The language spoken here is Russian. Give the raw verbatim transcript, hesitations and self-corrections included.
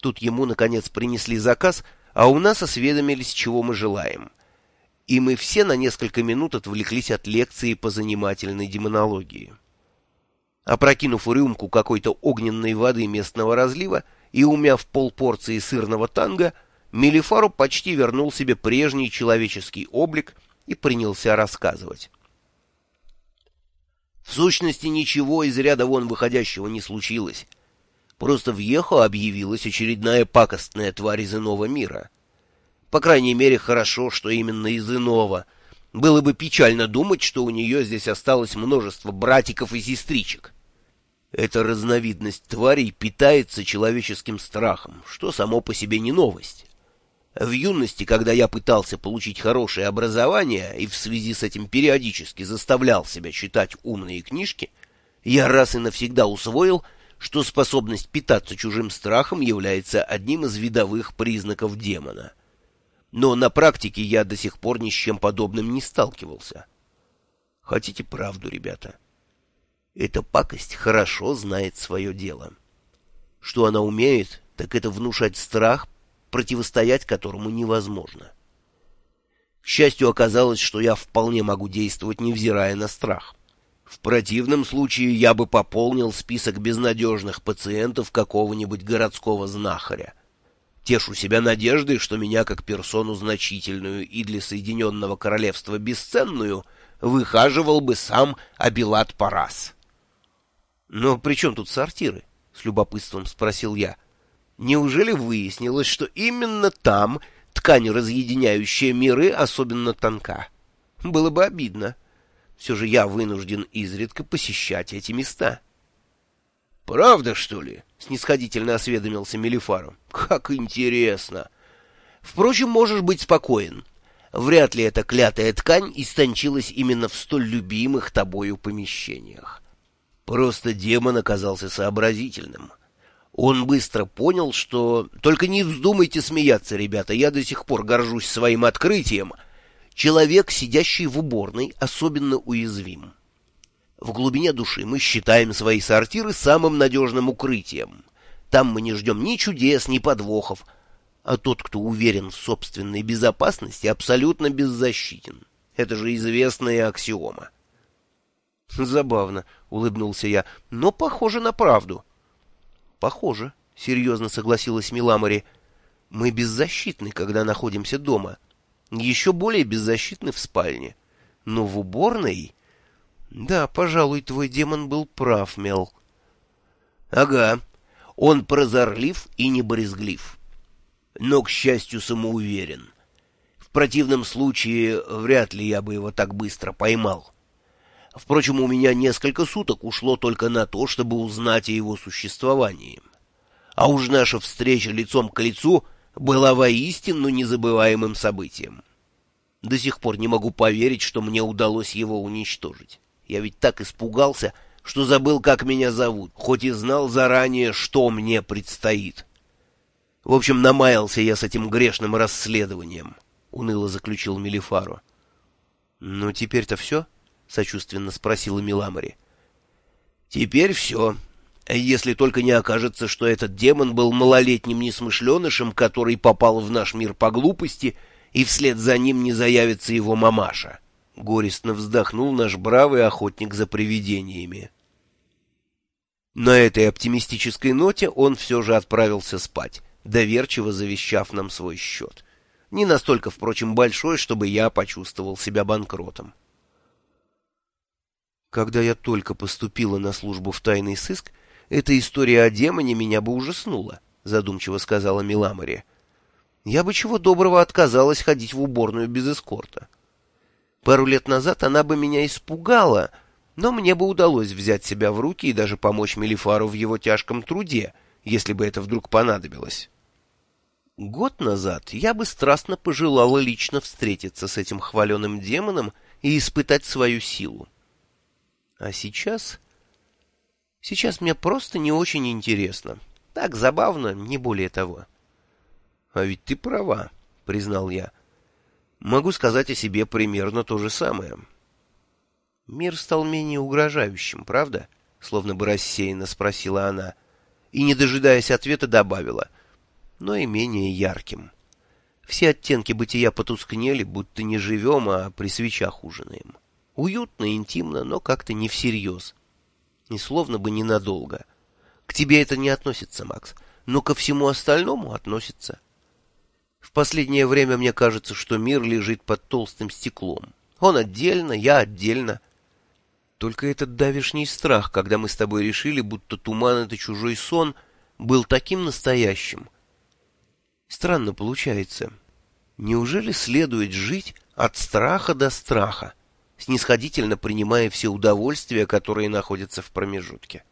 Тут ему, наконец, принесли заказ, а у нас осведомились, чего мы желаем. И мы все на несколько минут отвлеклись от лекции по занимательной демонологии. Опрокинув рюмку какой-то огненной воды местного разлива и умяв полпорции сырного танго, Мелифаро почти вернул себе прежний человеческий облик и принялся рассказывать. В сущности, ничего из ряда вон выходящего не случилось. Просто в Йехо объявилась очередная пакостная тварь из иного мира. По крайней мере, хорошо, что именно из иного. Было бы печально думать, что у нее здесь осталось множество братиков и сестричек. Эта разновидность тварей питается человеческим страхом, что само по себе не новость. В юности, когда я пытался получить хорошее образование и в связи с этим периодически заставлял себя читать умные книжки, я раз и навсегда усвоил, что способность питаться чужим страхом является одним из видовых признаков демона. Но на практике я до сих пор ни с чем подобным не сталкивался. Хотите правду, ребята? Эта пакость хорошо знает свое дело. Что она умеет, так это внушать страх, противостоять которому невозможно. К счастью, оказалось, что я вполне могу действовать, невзирая на страх. В противном случае я бы пополнил список безнадежных пациентов какого-нибудь городского знахаря. Тешу себя надеждой, что меня, как персону значительную и для Соединенного Королевства бесценную, выхаживал бы сам Абилат Парас. «Но при чем тут сортиры?» — с любопытством спросил я. «Неужели выяснилось, что именно там ткань, разъединяющая миры, особенно тонка? Было бы обидно. Все же я вынужден изредка посещать эти места». «Правда, что ли?» — снисходительно осведомился Мелифаро. «Как интересно! Впрочем, можешь быть спокоен. Вряд ли эта клятая ткань истончилась именно в столь любимых тобою помещениях. Просто демон оказался сообразительным. Он быстро понял, что... Только не вздумайте смеяться, ребята, я до сих пор горжусь своим открытием. Человек, сидящий в уборной, особенно уязвим. В глубине души мы считаем свои сортиры самым надежным укрытием. Там мы не ждем ни чудес, ни подвохов. А тот, кто уверен в собственной безопасности, абсолютно беззащитен. Это же известная аксиома. «Забавно», — улыбнулся я, — «но похоже на правду». «Похоже», — серьезно согласилась Миламори. «Мы беззащитны, когда находимся дома. Еще более беззащитны в спальне. Но в уборной...» «Да, пожалуй, твой демон был прав, Мел». «Ага, он прозорлив и не брезглив. Но, к счастью, самоуверен. В противном случае вряд ли я бы его так быстро поймал. Впрочем, у меня несколько суток ушло только на то, чтобы узнать о его существовании. А уж наша встреча лицом к лицу была воистину незабываемым событием. До сих пор не могу поверить, что мне удалось его уничтожить. Я ведь так испугался, что забыл, как меня зовут, хоть и знал заранее, что мне предстоит. В общем, намаялся я с этим грешным расследованием», — уныло заключил Мелифаро. «Ну, теперь-то все?» — сочувственно спросила Миламори. «Теперь все. Если только не окажется, что этот демон был малолетним несмышленышем, который попал в наш мир по глупости, и вслед за ним не заявится его мамаша». Горестно вздохнул наш бравый охотник за привидениями. На этой оптимистической ноте он все же отправился спать, доверчиво завещав нам свой счет. Не настолько, впрочем, большой, чтобы я почувствовал себя банкротом. Когда я только поступила на службу в тайный сыск, эта история о демоне меня бы ужаснула, задумчиво сказала Миламори. Я бы чего доброго отказалась ходить в уборную без эскорта. Пару лет назад она бы меня испугала, но мне бы удалось взять себя в руки и даже помочь Мелифару в его тяжком труде, если бы это вдруг понадобилось. Год назад я бы страстно пожелала лично встретиться с этим хваленым демоном и испытать свою силу. А сейчас... Сейчас мне просто не очень интересно. Так забавно, не более того. — А ведь ты права, — признал я. Могу сказать о себе примерно то же самое. Мир стал менее угрожающим, правда? Словно бы рассеянно спросила она. И, не дожидаясь ответа, добавила. но и менее ярким. Все оттенки бытия потускнели, будто не живем, а при свечах ужинаем. Уютно, интимно, но как-то не всерьез. И словно бы ненадолго. К тебе это не относится, Макс, но ко всему остальному относится. В последнее время мне кажется, что мир лежит под толстым стеклом. Он отдельно, я отдельно. Только этот давешний страх, когда мы с тобой решили, будто туман — это чужой сон, был таким настоящим. Странно получается. Неужели следует жить от страха до страха, снисходительно принимая все удовольствия, которые находятся в промежутке?